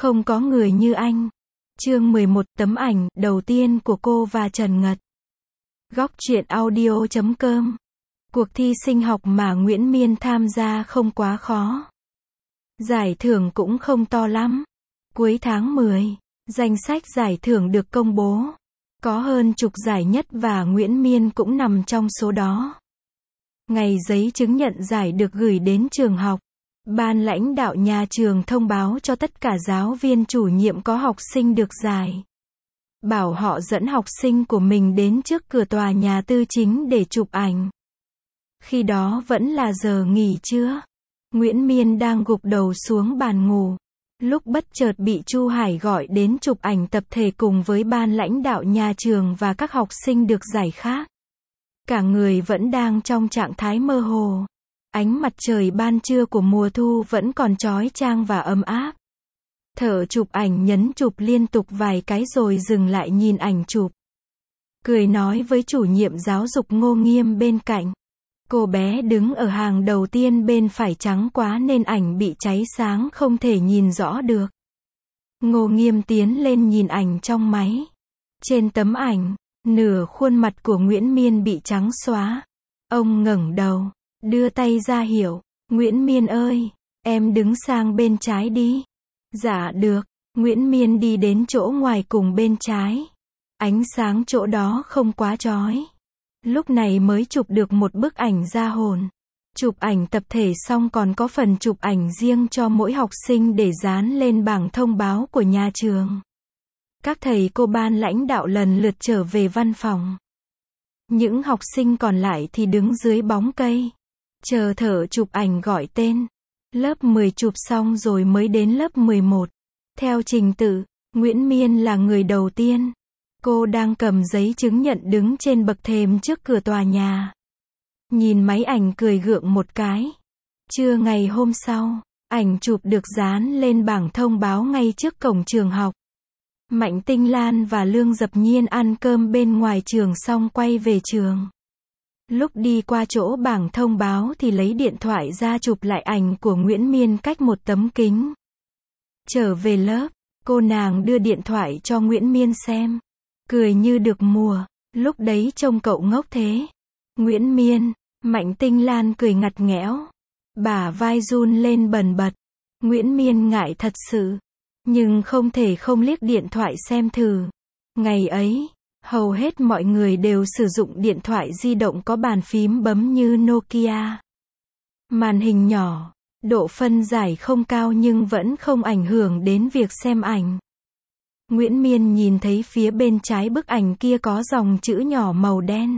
Không có người như anh. Chương 11, tấm ảnh đầu tiên của cô và Trần Ngật. Góc truyện audio.com. Cuộc thi sinh học mà Nguyễn Miên tham gia không quá khó. Giải thưởng cũng không to lắm. Cuối tháng 10, danh sách giải thưởng được công bố. Có hơn chục giải nhất và Nguyễn Miên cũng nằm trong số đó. Ngày giấy chứng nhận giải được gửi đến trường học. Ban lãnh đạo nhà trường thông báo cho tất cả giáo viên chủ nhiệm có học sinh được giải. Bảo họ dẫn học sinh của mình đến trước cửa tòa nhà tư chính để chụp ảnh. Khi đó vẫn là giờ nghỉ trưa. Nguyễn Miên đang gục đầu xuống bàn ngủ. Lúc bất chợt bị Chu Hải gọi đến chụp ảnh tập thể cùng với ban lãnh đạo nhà trường và các học sinh được giải khác. Cả người vẫn đang trong trạng thái mơ hồ. Ánh mặt trời ban trưa của mùa thu vẫn còn chói chang và ấm áp. Thợ chụp ảnh nhấn chụp liên tục vài cái rồi dừng lại nhìn ảnh chụp. Cười nói với chủ nhiệm giáo dục Ngô Nghiêm bên cạnh. Cô bé đứng ở hàng đầu tiên bên phải trắng quá nên ảnh bị cháy sáng không thể nhìn rõ được. Ngô Nghiêm tiến lên nhìn ảnh trong máy. Trên tấm ảnh, nửa khuôn mặt của Nguyễn Miên bị trắng xóa. Ông ngẩng đầu, đưa tay ra hiệu. Nguyễn Miên ơi, em đứng sang bên trái đi. Dạ được. Nguyễn Miên đi đến chỗ ngoài cùng bên trái. Ánh sáng chỗ đó không quá chói. Lúc này mới chụp được một bức ảnh ra hồn. Chụp ảnh tập thể xong còn có phần chụp ảnh riêng cho mỗi học sinh để dán lên bảng thông báo của nhà trường. Các thầy cô ban lãnh đạo lần lượt trở về văn phòng. Những học sinh còn lại thì đứng dưới bóng cây. Chờ thợ chụp ảnh gọi tên. Lớp 10 chụp xong rồi mới đến lớp 11. Theo trình tự, Nguyễn Miên là người đầu tiên. Cô đang cầm giấy chứng nhận đứng trên bậc thềm trước cửa tòa nhà. Nhìn máy ảnh cười gượng một cái. Trưa ngày hôm sau, ảnh chụp được dán lên bảng thông báo ngay trước cổng trường học. Mạnh Tinh Lan và Lương Dập Nhiên ăn cơm bên ngoài trường xong quay về trường. Lúc đi qua chỗ bảng thông báo thì lấy điện thoại ra chụp lại ảnh của Nguyễn Miên cách một tấm kính. Trở về lớp, cô nàng đưa điện thoại cho Nguyễn Miên xem. Cười như được mùa, lúc đấy trông cậu ngốc thế. Nguyễn Miên, Mạnh Tinh Lan cười ngặt nghẽo. Bả vai run lên bần bật. Nguyễn Miên ngại thật sự. Nhưng không thể không liếc điện thoại xem thử. Ngày ấy, hầu hết mọi người đều sử dụng điện thoại di động có bàn phím bấm như Nokia. Màn hình nhỏ, độ phân giải không cao nhưng vẫn không ảnh hưởng đến việc xem ảnh. Nguyễn Miên nhìn thấy phía bên trái bức ảnh kia có dòng chữ nhỏ màu đen.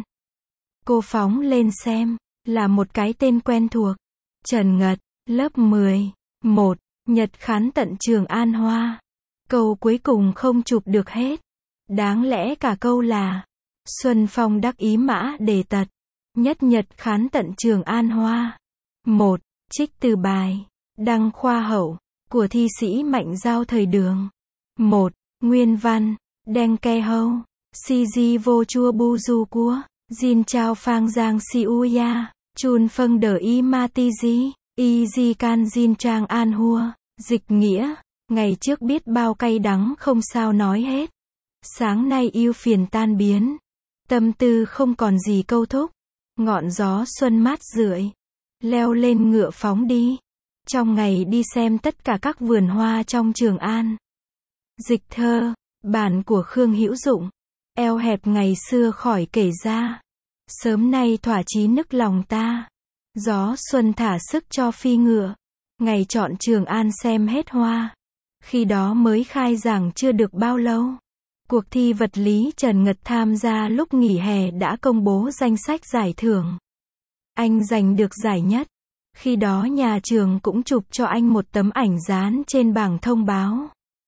Cô phóng lên xem, là một cái tên quen thuộc. Trần Ngật, lớp 10, 1, Nhật khán tận trường An Hoa. Câu cuối cùng không chụp được hết. Đáng lẽ cả câu là Xuân Phong đắc ý mã đề tật. Nhất Nhật khán tận trường An Hoa. 1. Trích từ bài Đăng Khoa Hậu của thi sĩ Mạnh Giao thời Đường. 1. Nguyên văn Đen Ke Hâu Si Di Vô Chua Bu Du Cua Jin Chao Phang Giang Si Uya Chun Phân Đờ Y Ma Ti Di Y Di Can Jin Trang An Hua. Dịch nghĩa, ngày trước biết bao cay đắng không sao nói hết. Sáng nay yêu phiền tan biến. Tâm tư không còn gì câu thúc. Ngọn gió xuân mát rượi. Leo lên ngựa phóng đi. Trong ngày đi xem tất cả các vườn hoa trong Trường An. Dịch thơ, bản của Khương Hữu Dụng. Eo hẹp ngày xưa khỏi kể ra. Sớm nay thỏa chí nức lòng ta. Gió xuân thả sức cho phi ngựa. Ngày chọn Trường An xem hết hoa. Khi đó mới khai giảng chưa được bao lâu. Cuộc thi vật lý Trần Ngật tham gia lúc nghỉ hè đã công bố danh sách giải thưởng. Anh giành được giải nhất. Khi đó nhà trường cũng chụp cho anh một tấm ảnh dán trên bảng thông báo.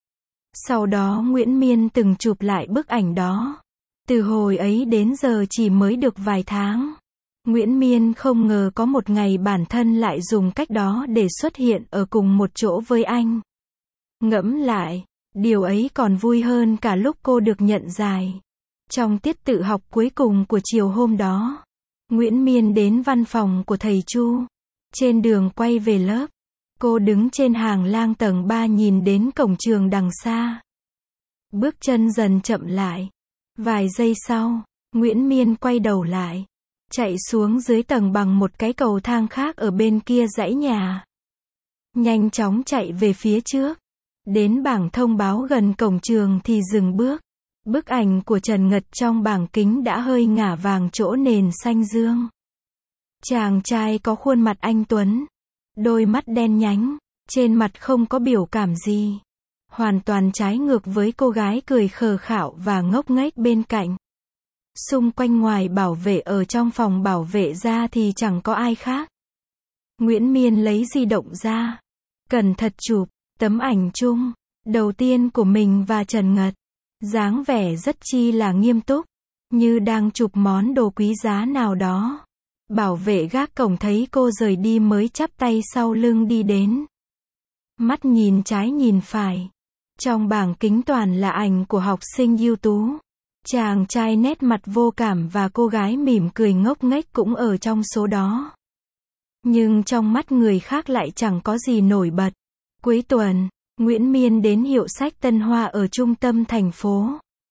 Sau đó Nguyễn Miên từng chụp lại bức ảnh đó. Từ hồi ấy đến giờ chỉ mới được vài tháng. Nguyễn Miên không ngờ có một ngày bản thân lại dùng cách đó để xuất hiện ở cùng một chỗ với anh. Ngẫm lại, điều ấy còn vui hơn cả lúc cô được nhận giải. Trong tiết tự học cuối cùng của chiều hôm đó, Nguyễn Miên đến văn phòng của thầy Chu. Trên đường quay về lớp, Cô đứng trên hàng lang tầng 3 nhìn đến cổng trường đằng xa. Bước chân dần chậm lại. Vài giây sau, Nguyễn Miên quay đầu lại, chạy xuống dưới tầng bằng một cái cầu thang khác ở bên kia dãy nhà. Nhanh chóng chạy về phía trước. Đến bảng thông báo gần cổng trường thì dừng bước. Bức ảnh của Trần Ngật trong bảng kính đã hơi ngả vàng chỗ nền xanh dương. Chàng trai có khuôn mặt anh tuấn, đôi mắt đen nhánh, trên mặt không có biểu cảm gì. Hoàn toàn trái ngược với cô gái cười khờ khạo và ngốc nghếch bên cạnh. Xung quanh ngoài bảo vệ ở trong phòng bảo vệ ra thì chẳng có ai khác. Nguyễn Miên lấy di động ra, cẩn thận chụp tấm ảnh chung đầu tiên của mình và Trần Ngật. Dáng vẻ rất chi là nghiêm túc, như đang chụp món đồ quý giá nào đó. Bảo vệ gác cổng thấy cô rời đi mới chắp tay sau lưng đi đến. Mắt nhìn trái nhìn phải. Trong bảng kính toàn là ảnh của học sinh ưu tú. Chàng trai nét mặt vô cảm và cô gái mỉm cười ngốc nghếch cũng ở trong số đó. Nhưng trong mắt người khác lại chẳng có gì nổi bật. Cuối tuần, Nguyễn Miên đến hiệu sách Tân Hoa ở trung tâm thành phố.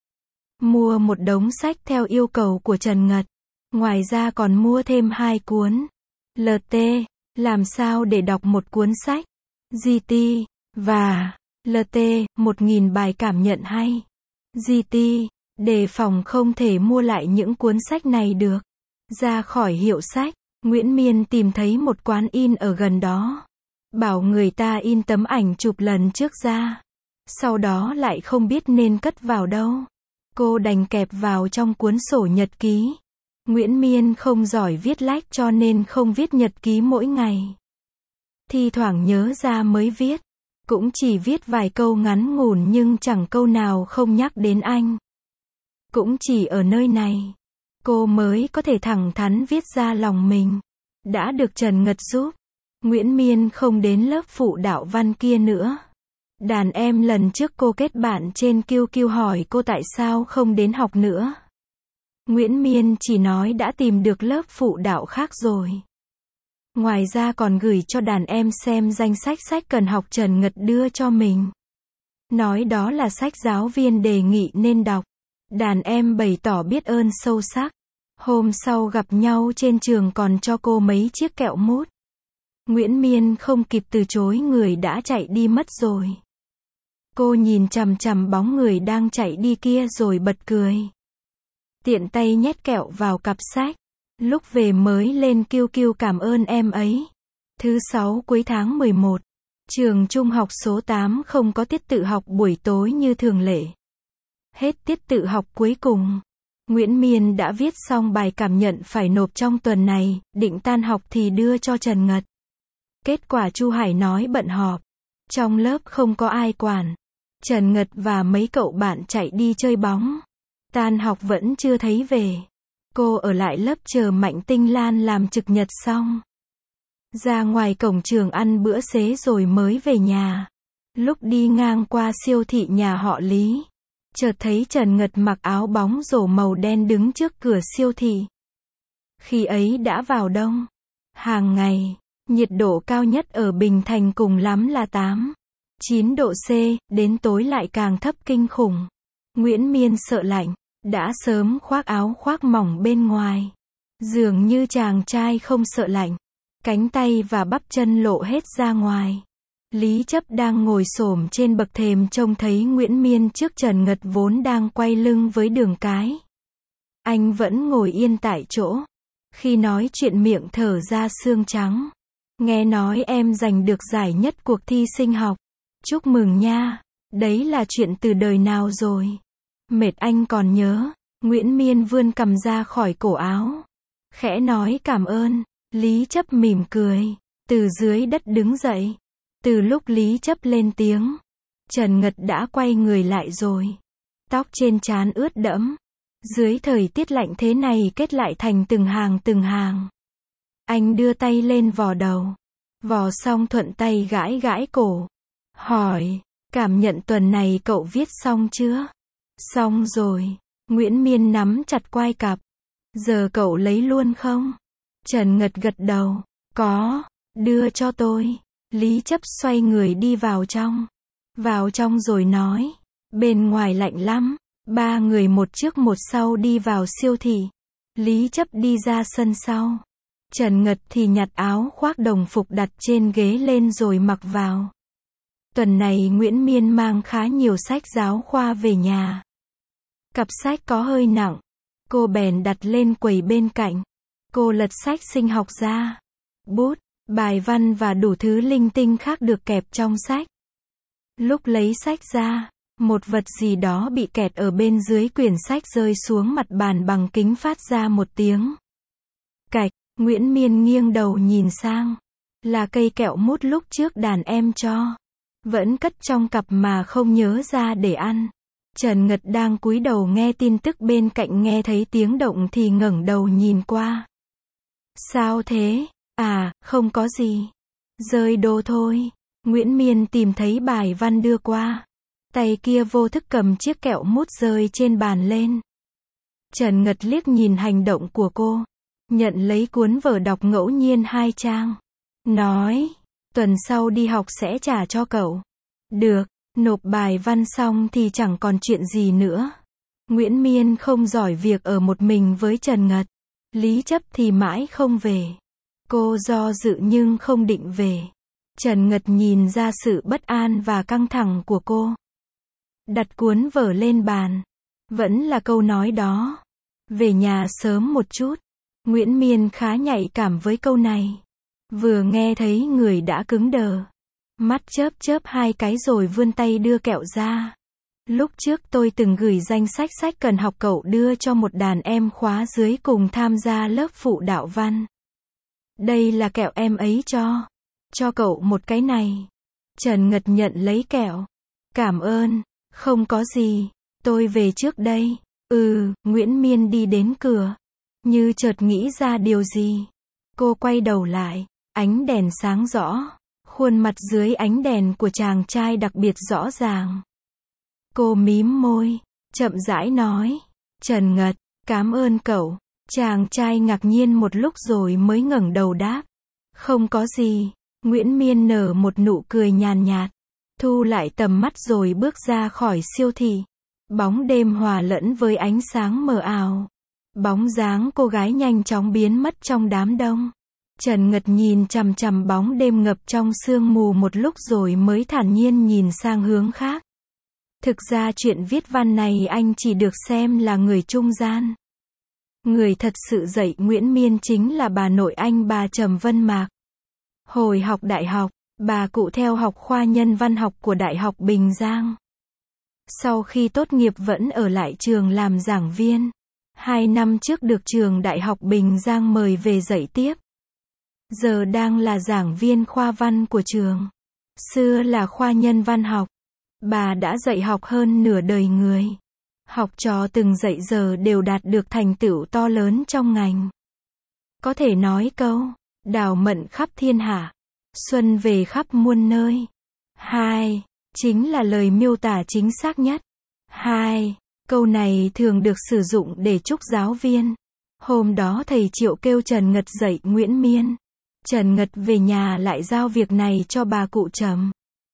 Mua một đống sách theo yêu cầu của Trần Ngật. Ngoài ra còn mua thêm 2 cuốn. LT, làm sao để đọc một cuốn sách. GT, và LT, 1000 bài cảm nhận hay. GT, đề phòng không thể mua lại những cuốn sách này được. Ra khỏi hiệu sách, Nguyễn Miên tìm thấy một quán in ở gần đó. Bảo người ta in tấm ảnh chụp lần trước ra. Sau đó lại không biết nên cất vào đâu. Cô đành kẹp vào trong cuốn sổ nhật ký. Nguyễn Miên không giỏi viết lách cho nên không viết nhật ký mỗi ngày. Thi thoảng nhớ ra mới viết. Cũng chỉ viết vài câu ngắn ngủn nhưng chẳng câu nào không nhắc đến anh. Cũng chỉ ở nơi này, cô mới có thể thẳng thắn viết ra lòng mình. Đã được Trần Ngật giúp, Nguyễn Miên không đến lớp phụ đạo văn kia nữa. Đàn em lần trước cô kết bạn trên QQ hỏi cô tại sao không đến học nữa. Nguyễn Miên chỉ nói đã tìm được lớp phụ đạo khác rồi. Ngoài ra còn gửi cho đàn em xem danh sách sách cần học Trần Ngật đưa cho mình. Nói đó là sách giáo viên đề nghị nên đọc. Đàn em bày tỏ biết ơn sâu sắc. Hôm sau gặp nhau trên trường còn cho cô mấy chiếc kẹo mút. Nguyễn Miên không kịp từ chối, người đã chạy đi mất rồi. Cô nhìn chằm chằm bóng người đang chạy đi kia rồi bật cười. Tiện tay nhét kẹo vào cặp sách. Lúc về mới lên QQ cảm ơn em ấy. Thứ 6 cuối tháng 11. Trường trung học số 8 không có tiết tự học buổi tối như thường lệ. Hết tiết tự học cuối cùng. Nguyễn Miên đã viết xong bài cảm nhận phải nộp trong tuần này, định tan học thì đưa cho Trần Ngật. Kết quả Chu Hải nói bận họp. Trong lớp không có ai quản. Trần Ngật và mấy cậu bạn chạy đi chơi bóng. Tan học vẫn chưa thấy về. Cô ở lại lớp chờ Mạnh Tinh Lan làm trực nhật xong. Ra ngoài cổng trường ăn bữa xế rồi mới về nhà. Lúc đi ngang qua siêu thị nhà họ Lý, chợt thấy Trần Ngật mặc áo bóng rổ màu đen đứng trước cửa siêu thị. Khi ấy đã vào đông. Hàng ngày, nhiệt độ cao nhất ở Bình Thành cùng lắm là 8-9 độ C, đến tối lại càng thấp kinh khủng. Nguyễn Miên sợ lạnh, đã sớm khoác áo khoác mỏng bên ngoài. Dường như chàng trai không sợ lạnh. Cánh tay và bắp chân lộ hết ra ngoài. Lý Chấp đang ngồi xổm trên bậc thềm trông thấy Nguyễn Miên trước Trần Ngật vốn đang quay lưng với Đường Cái. Anh vẫn ngồi yên tại chỗ. Khi nói chuyện miệng thở ra xương trắng. Nghe nói em giành được giải nhất cuộc thi sinh học. Chúc mừng nha. Đấy là chuyện từ đời nào rồi. Mệt anh còn nhớ. Nguyễn Miên vươn cằm ra khỏi cổ áo. Khẽ nói cảm ơn. Lý Chấp mỉm cười. Từ dưới đất đứng dậy. Từ lúc Lý Chấp lên tiếng, Trần Ngật đã quay người lại rồi. Tóc trên trán ướt đẫm. Dưới thời tiết lạnh thế này kết lại thành từng hàng từng hàng. Anh đưa tay lên vò đầu. Vò xong thuận tay gãi gãi cổ. Hỏi, cảm nhận tuần này cậu viết xong chưa? Xong rồi. Nguyễn Miên nắm chặt quai cặp. Giờ cậu lấy luôn không? Trần Ngật gật đầu. Có, đưa cho tôi. Lý Chấp xoay người đi vào trong. Vào trong rồi nói. Bên ngoài lạnh lắm. Ba người một trước một sau đi vào siêu thị. Lý Chấp đi ra sân sau. Trần Ngật thì nhặt áo khoác đồng phục đặt trên ghế lên rồi mặc vào. Tuần này Nguyễn Miên mang khá nhiều sách giáo khoa về nhà. Cặp sách có hơi nặng. Cô bèn đặt lên quầy bên cạnh. Cô lật sách sinh học ra. Bút, bài văn và đủ thứ linh tinh khác được kẹp trong sách. Lúc lấy sách ra, một vật gì đó bị kẹt ở bên dưới quyển sách rơi xuống mặt bàn bằng kính phát ra một tiếng cạch. Nguyễn Miên nghiêng đầu nhìn sang. Là cây kẹo mút lúc trước đàn em cho. Vẫn cất trong cặp mà không nhớ ra để ăn. Trần Ngật đang cúi đầu nghe tin tức bên cạnh nghe thấy tiếng động thì ngẩng đầu nhìn qua. Sao thế? À, không có gì. Rơi đồ thôi. Nguyễn Miên tìm thấy bài văn đưa qua. Tay kia vô thức cầm chiếc kẹo mút rơi trên bàn lên. Trần Ngật liếc nhìn hành động của cô. Nhận lấy cuốn vở đọc ngẫu nhiên 2 trang. Nói, tuần sau đi học sẽ trả cho cậu. Được, nộp bài văn xong thì chẳng còn chuyện gì nữa. Nguyễn Miên không giỏi việc ở một mình với Trần Ngật. Lý Chấp thì mãi không về. Cô do dự nhưng không định về. Trần Ngật nhìn ra sự bất an và căng thẳng của cô. Đặt cuốn vở lên bàn. Vẫn là câu nói đó. Về nhà sớm một chút. Nguyễn Miên khá nhạy cảm với câu này. Vừa nghe thấy người đã cứng đờ. Mắt chớp chớp 2 cái rồi vươn tay đưa kẹo ra. Lúc trước tôi từng gửi danh sách sách cần học cậu đưa cho một đàn em khóa dưới cùng tham gia lớp phụ đạo văn. Đây là kẹo em ấy cho. Cho cậu một cái này. Trần Ngật nhận lấy kẹo. Cảm ơn. Không có gì. Tôi về trước đây. Nguyễn Miên đi đến cửa. Như chợt nghĩ ra điều gì. Cô quay đầu lại. Ánh đèn sáng rõ. Khuôn mặt dưới ánh đèn của chàng trai đặc biệt rõ ràng. Cô mím môi. Chậm rãi nói. Trần Ngật, cảm ơn cậu. Chàng trai ngạc nhiên một lúc rồi mới ngẩng đầu đáp. Không có gì. Nguyễn Miên nở một nụ cười nhàn nhạt. Thu lại tầm mắt rồi bước ra khỏi siêu thị. Bóng đêm hòa lẫn với ánh sáng mờ ảo. Bóng dáng cô gái nhanh chóng biến mất trong đám đông. Trần Ngật nhìn chằm chằm bóng đêm ngập trong sương mù một lúc rồi mới thản nhiên nhìn sang hướng khác. Thực ra chuyện viết văn này anh chỉ được xem là người trung gian. Người thật sự dạy Nguyễn Miên chính là bà nội anh, bà Trầm Vân Mạc. Hồi học đại học, bà cụ theo học khoa nhân văn học của Đại học Bình Giang. Sau khi tốt nghiệp vẫn ở lại trường làm giảng viên. 2 năm trước được trường Đại học Bình Giang mời về dạy tiếp. Giờ đang là giảng viên khoa văn của trường. Xưa là khoa nhân văn học. Bà đã dạy học hơn nửa đời người. Học trò từng dạy giờ đều đạt được thành tựu to lớn trong ngành. Có thể nói câu, đào mận khắp thiên hạ, xuân về khắp muôn nơi. 2. Chính là lời miêu tả chính xác nhất. 2. Câu này thường được sử dụng để chúc giáo viên. Hôm đó thầy Triệu kêu Trần Ngật dạy Nguyễn Miên. Trần Ngật về nhà lại giao việc này cho bà cụ Trầm.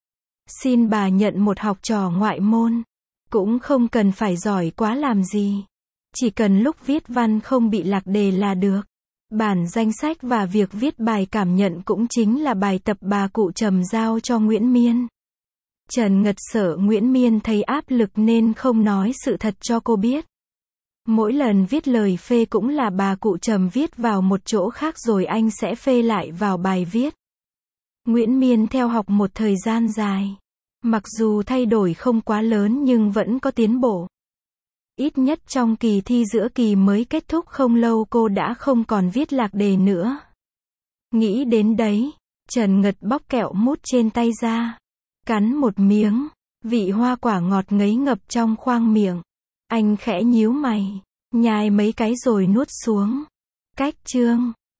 Xin bà nhận một học trò ngoại môn. Cũng không cần phải giỏi quá làm gì. Chỉ cần lúc viết văn không bị lạc đề là được. Bản danh sách và việc viết bài cảm nhận cũng chính là bài tập bà cụ Trầm giao cho Nguyễn Miên. Trần Ngật sợ Nguyễn Miên thấy áp lực nên không nói sự thật cho cô biết. Mỗi lần viết lời phê cũng là bà cụ Trầm viết vào một chỗ khác rồi anh sẽ phê lại vào bài viết. Nguyễn Miên theo học một thời gian dài. Mặc dù thay đổi không quá lớn nhưng vẫn có tiến bộ. Ít nhất trong kỳ thi giữa kỳ mới kết thúc không lâu cô đã không còn viết lạc đề nữa. Nghĩ đến đấy, Trần Ngật bóc kẹo mút trên tay ra. Cắn một miếng, vị hoa quả ngọt ngấy ngập trong khoang miệng. Anh khẽ nhíu mày, nhai mấy cái rồi nuốt xuống. Cách chương